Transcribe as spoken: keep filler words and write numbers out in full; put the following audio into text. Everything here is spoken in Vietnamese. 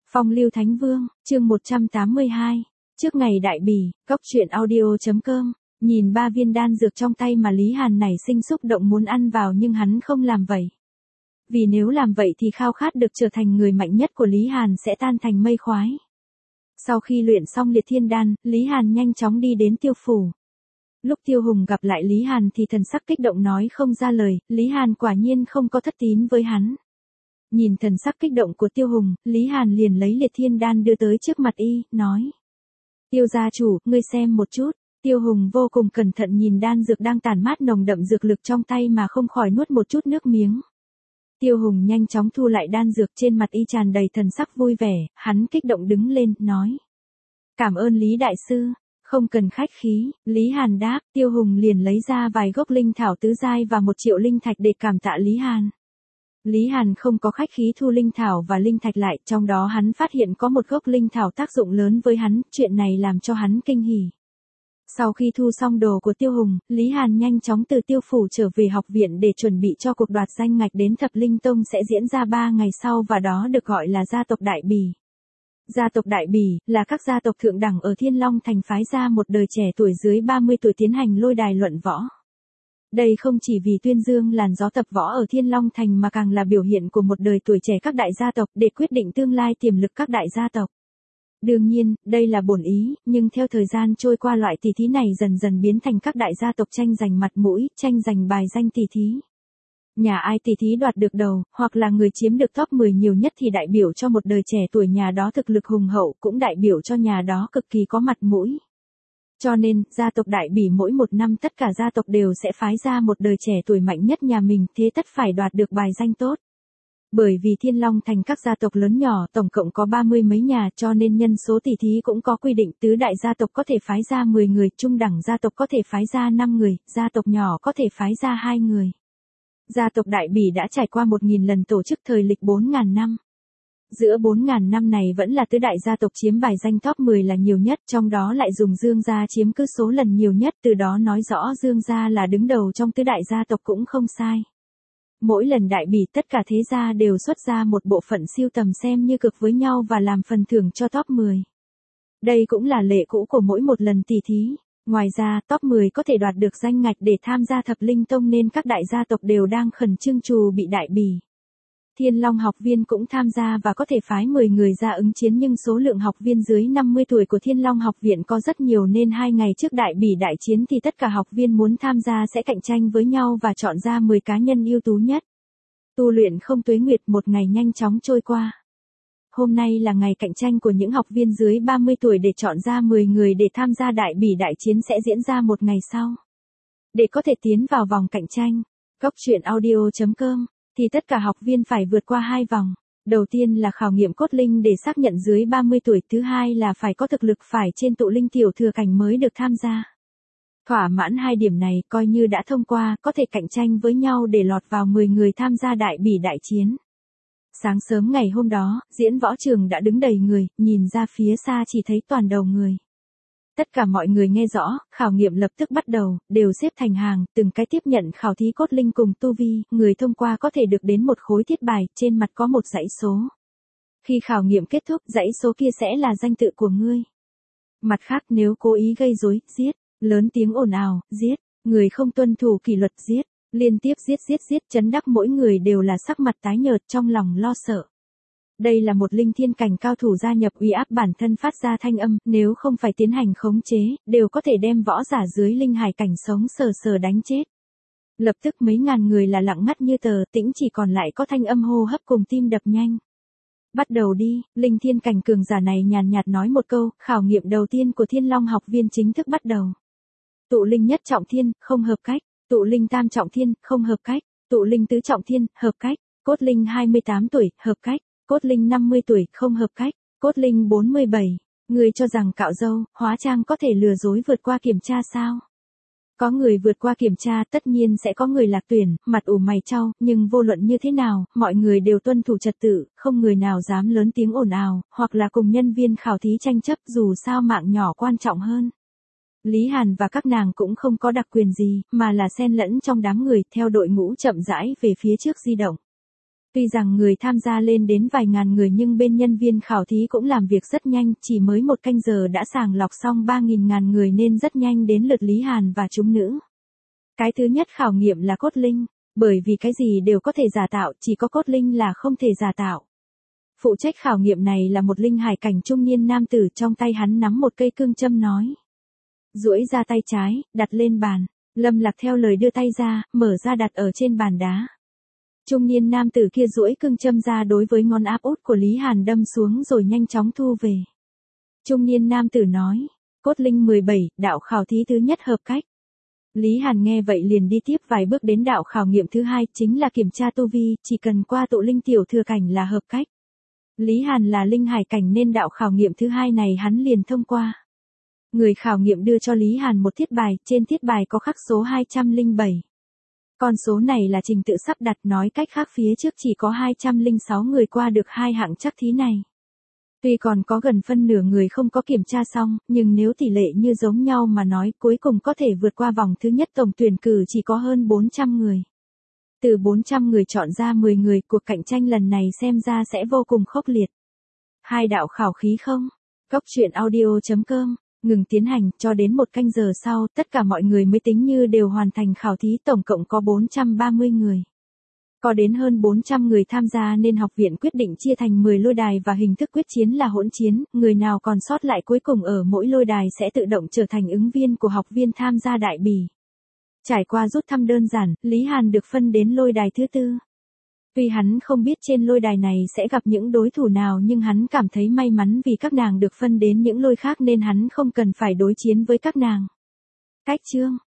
Phong lưu Thánh Vương, chương một trăm tám mươi hai. Trước ngày đại bỉ, góc truyện audio.com, nhìn ba viên đan dược trong tay mà Lý Hàn nảy sinh xúc động muốn ăn vào nhưng hắn không làm vậy. Vì nếu làm vậy thì khao khát được trở thành người mạnh nhất của Lý Hàn sẽ tan thành mây khói. Sau khi luyện xong liệt thiên đan, Lý Hàn nhanh chóng đi đến Tiêu phủ. Lúc Tiêu Hùng gặp lại Lý Hàn thì thần sắc kích động nói không ra lời, Lý Hàn quả nhiên không có thất tín với hắn. Nhìn thần sắc kích động của Tiêu Hùng, Lý Hàn liền lấy liệt thiên đan đưa tới trước mặt y, nói. Tiêu gia chủ, ngươi xem một chút. Tiêu Hùng vô cùng cẩn thận nhìn đan dược đang tản mát nồng đậm dược lực trong tay mà không khỏi nuốt một chút nước miếng. Tiêu Hùng nhanh chóng thu lại đan dược, trên mặt y tràn đầy thần sắc vui vẻ, hắn kích động đứng lên, nói. Cảm ơn Lý Đại Sư, không cần khách khí, Lý Hàn đáp, Tiêu Hùng liền lấy ra vài gốc linh thảo tứ giai và một triệu linh thạch để cảm tạ Lý Hàn. Lý Hàn không có khách khí thu linh thảo và linh thạch lại, trong đó hắn phát hiện có một gốc linh thảo tác dụng lớn với hắn, chuyện này làm cho hắn kinh hỉ. Sau khi thu xong đồ của Tiêu Hùng, Lý Hàn nhanh chóng từ Tiêu phủ trở về học viện để chuẩn bị cho cuộc đoạt danh ngạch đến Thập Linh Tông sẽ diễn ra ba ngày sau và đó được gọi là gia tộc Đại Bỉ. Gia tộc Đại Bỉ là các gia tộc thượng đẳng ở Thiên Long Thành phái ra một đời trẻ tuổi dưới ba mươi tuổi tiến hành lôi đài luận võ. Đây không chỉ vì tuyên dương làn gió tập võ ở Thiên Long Thành mà càng là biểu hiện của một đời tuổi trẻ các đại gia tộc để quyết định tương lai tiềm lực các đại gia tộc. Đương nhiên, đây là bổn ý, nhưng theo thời gian trôi qua loại tỷ thí này dần dần biến thành các đại gia tộc tranh giành mặt mũi, tranh giành bài danh tỷ thí. Nhà ai tỷ thí đoạt được đầu, hoặc là người chiếm được top mười nhiều nhất thì đại biểu cho một đời trẻ tuổi nhà đó thực lực hùng hậu, cũng đại biểu cho nhà đó cực kỳ có mặt mũi. Cho nên, gia tộc Đại Bỉ mỗi một năm tất cả gia tộc đều sẽ phái ra một đời trẻ tuổi mạnh nhất nhà mình, thế tất phải đoạt được bài danh tốt. Bởi vì Thiên Long Thành các gia tộc lớn nhỏ tổng cộng có ba mươi mấy nhà cho nên nhân số tỷ thí cũng có quy định, tứ đại gia tộc có thể phái ra mười người, trung đẳng gia tộc có thể phái ra năm người, gia tộc nhỏ có thể phái ra hai người. Gia tộc Đại Bỉ đã trải qua một nghìn lần tổ chức thời lịch bốn nghìn năm. Giữa bốn nghìn năm này vẫn là tứ đại gia tộc chiếm bài danh top mười là nhiều nhất, trong đó lại dùng Dương gia chiếm cứ số lần nhiều nhất, từ đó nói rõ Dương gia là đứng đầu trong tứ đại gia tộc cũng không sai. Mỗi lần đại bỉ tất cả thế gia đều xuất ra một bộ phận siêu tầm xem như cực với nhau và làm phần thưởng cho top mười. Đây cũng là lệ cũ của mỗi một lần tỷ thí. Ngoài ra, top mười có thể đoạt được danh ngạch để tham gia Thập Linh Tông nên các đại gia tộc đều đang khẩn trương trù bị đại bỉ. Thiên Long học viên cũng tham gia và có thể phái mười người ra ứng chiến nhưng số lượng học viên dưới năm mươi tuổi của Thiên Long học viện có rất nhiều nên hai ngày trước đại bỉ đại chiến thì tất cả học viên muốn tham gia sẽ cạnh tranh với nhau và chọn ra mười cá nhân ưu tú nhất. Tu luyện không tuế nguyệt, một ngày nhanh chóng trôi qua. Hôm nay là ngày cạnh tranh của những học viên dưới ba mươi tuổi để chọn ra mười người để tham gia đại bỉ đại chiến sẽ diễn ra một ngày sau. Để có thể tiến vào vòng cạnh tranh, góc truyện audio.com thì tất cả học viên phải vượt qua hai vòng. Đầu tiên là khảo nghiệm cốt linh để xác nhận dưới ba mươi tuổi, thứ hai là phải có thực lực phải trên tụ linh tiểu thừa cảnh mới được tham gia. Thỏa mãn hai điểm này coi như đã thông qua, có thể cạnh tranh với nhau để lọt vào mười người tham gia đại bỉ đại chiến. Sáng sớm ngày hôm đó, diễn võ trường đã đứng đầy người, nhìn ra phía xa chỉ thấy toàn đầu người. Tất cả mọi người nghe rõ, khảo nghiệm lập tức bắt đầu, đều xếp thành hàng, từng cái tiếp nhận khảo thí cốt linh cùng tu vi, người thông qua có thể được đến một khối thiết bài, trên mặt có một dãy số. Khi khảo nghiệm kết thúc, dãy số kia sẽ là danh tự của ngươi. Mặt khác nếu cố ý gây rối, giết, lớn tiếng ồn ào, giết, người không tuân thủ kỷ luật, giết, liên tiếp giết giết giết, chấn đắc mỗi người đều là sắc mặt tái nhợt trong lòng lo sợ. Đây là một linh thiên cảnh cao thủ gia nhập uy áp bản thân phát ra thanh âm, nếu không phải tiến hành khống chế, đều có thể đem võ giả dưới linh hải cảnh sống sờ sờ đánh chết. Lập tức mấy ngàn người là lặng ngắt như tờ, tĩnh chỉ còn lại có thanh âm hô hấp cùng tim đập nhanh. Bắt đầu đi, linh thiên cảnh cường giả này nhàn nhạt nói một câu, khảo nghiệm đầu tiên của Thiên Long học viên chính thức bắt đầu. Tụ linh nhất trọng thiên, không hợp cách, tụ linh tam trọng thiên, không hợp cách, tụ linh tứ trọng thiên, hợp cách, cốt linh hai mươi tám tuổi, hợp cách. Cốt linh năm mươi tuổi, không hợp cách. Cốt linh bốn mươi bảy. Người cho rằng cạo râu, hóa trang có thể lừa dối vượt qua kiểm tra sao? Có người vượt qua kiểm tra, tất nhiên sẽ có người lạc tuyển, mặt ủ mày chau, nhưng vô luận như thế nào, mọi người đều tuân thủ trật tự, không người nào dám lớn tiếng ồn ào, hoặc là cùng nhân viên khảo thí tranh chấp, dù sao mạng nhỏ quan trọng hơn. Lý Hàn và các nàng cũng không có đặc quyền gì, mà là xen lẫn trong đám người, theo đội ngũ chậm rãi về phía trước di động. Tuy rằng người tham gia lên đến vài ngàn người nhưng bên nhân viên khảo thí cũng làm việc rất nhanh, chỉ mới một canh giờ đã sàng lọc xong ba nghìn ngàn người nên rất nhanh đến lượt Lý Hàn và chúng nữ. Cái thứ nhất khảo nghiệm là cốt linh, bởi vì cái gì đều có thể giả tạo, chỉ có cốt linh là không thể giả tạo. Phụ trách khảo nghiệm này là một linh hải cảnh trung niên nam tử, trong tay hắn nắm một cây cương châm nói. Duỗi ra tay trái, đặt lên bàn, Lâm Lạc theo lời đưa tay ra, mở ra đặt ở trên bàn đá. Trung niên nam tử kia duỗi cương châm ra đối với ngón áp út của Lý Hàn đâm xuống rồi nhanh chóng thu về. Trung niên nam tử nói, cốt linh mười bảy, đạo khảo thí thứ nhất hợp cách. Lý Hàn nghe vậy liền đi tiếp vài bước đến đạo khảo nghiệm thứ hai, chính là kiểm tra tu vi, chỉ cần qua tụ linh tiểu thừa cảnh là hợp cách. Lý Hàn là linh hải cảnh nên đạo khảo nghiệm thứ hai này hắn liền thông qua. Người khảo nghiệm đưa cho Lý Hàn một thiết bài, trên thiết bài có khắc số hai trăm lẻ bảy. Con số này là trình tự sắp đặt, nói cách khác phía trước chỉ có hai trăm lẻ sáu người qua được hai hạng trắc thí này. Tuy còn có gần phân nửa người không có kiểm tra xong, nhưng nếu tỷ lệ như giống nhau mà nói cuối cùng có thể vượt qua vòng thứ nhất tổng tuyển cử chỉ có hơn bốn trăm người. Từ bốn trăm người chọn ra mười người, cuộc cạnh tranh lần này xem ra sẽ vô cùng khốc liệt. Hai đạo khảo khí không? Góc truyện audio chấm com ngừng tiến hành, cho đến một canh giờ sau, tất cả mọi người mới tính như đều hoàn thành khảo thí, tổng cộng có bốn trăm ba mươi người. Có đến hơn bốn trăm người tham gia nên học viện quyết định chia thành mười lôi đài và hình thức quyết chiến là hỗn chiến, người nào còn sót lại cuối cùng ở mỗi lôi đài sẽ tự động trở thành ứng viên của học viên tham gia đại bỉ. Trải qua rút thăm đơn giản, Lý Hàn được phân đến lôi đài thứ tư. Tuy hắn không biết trên lôi đài này sẽ gặp những đối thủ nào nhưng hắn cảm thấy may mắn vì các nàng được phân đến những lôi khác nên hắn không cần phải đối chiến với các nàng. Cách chương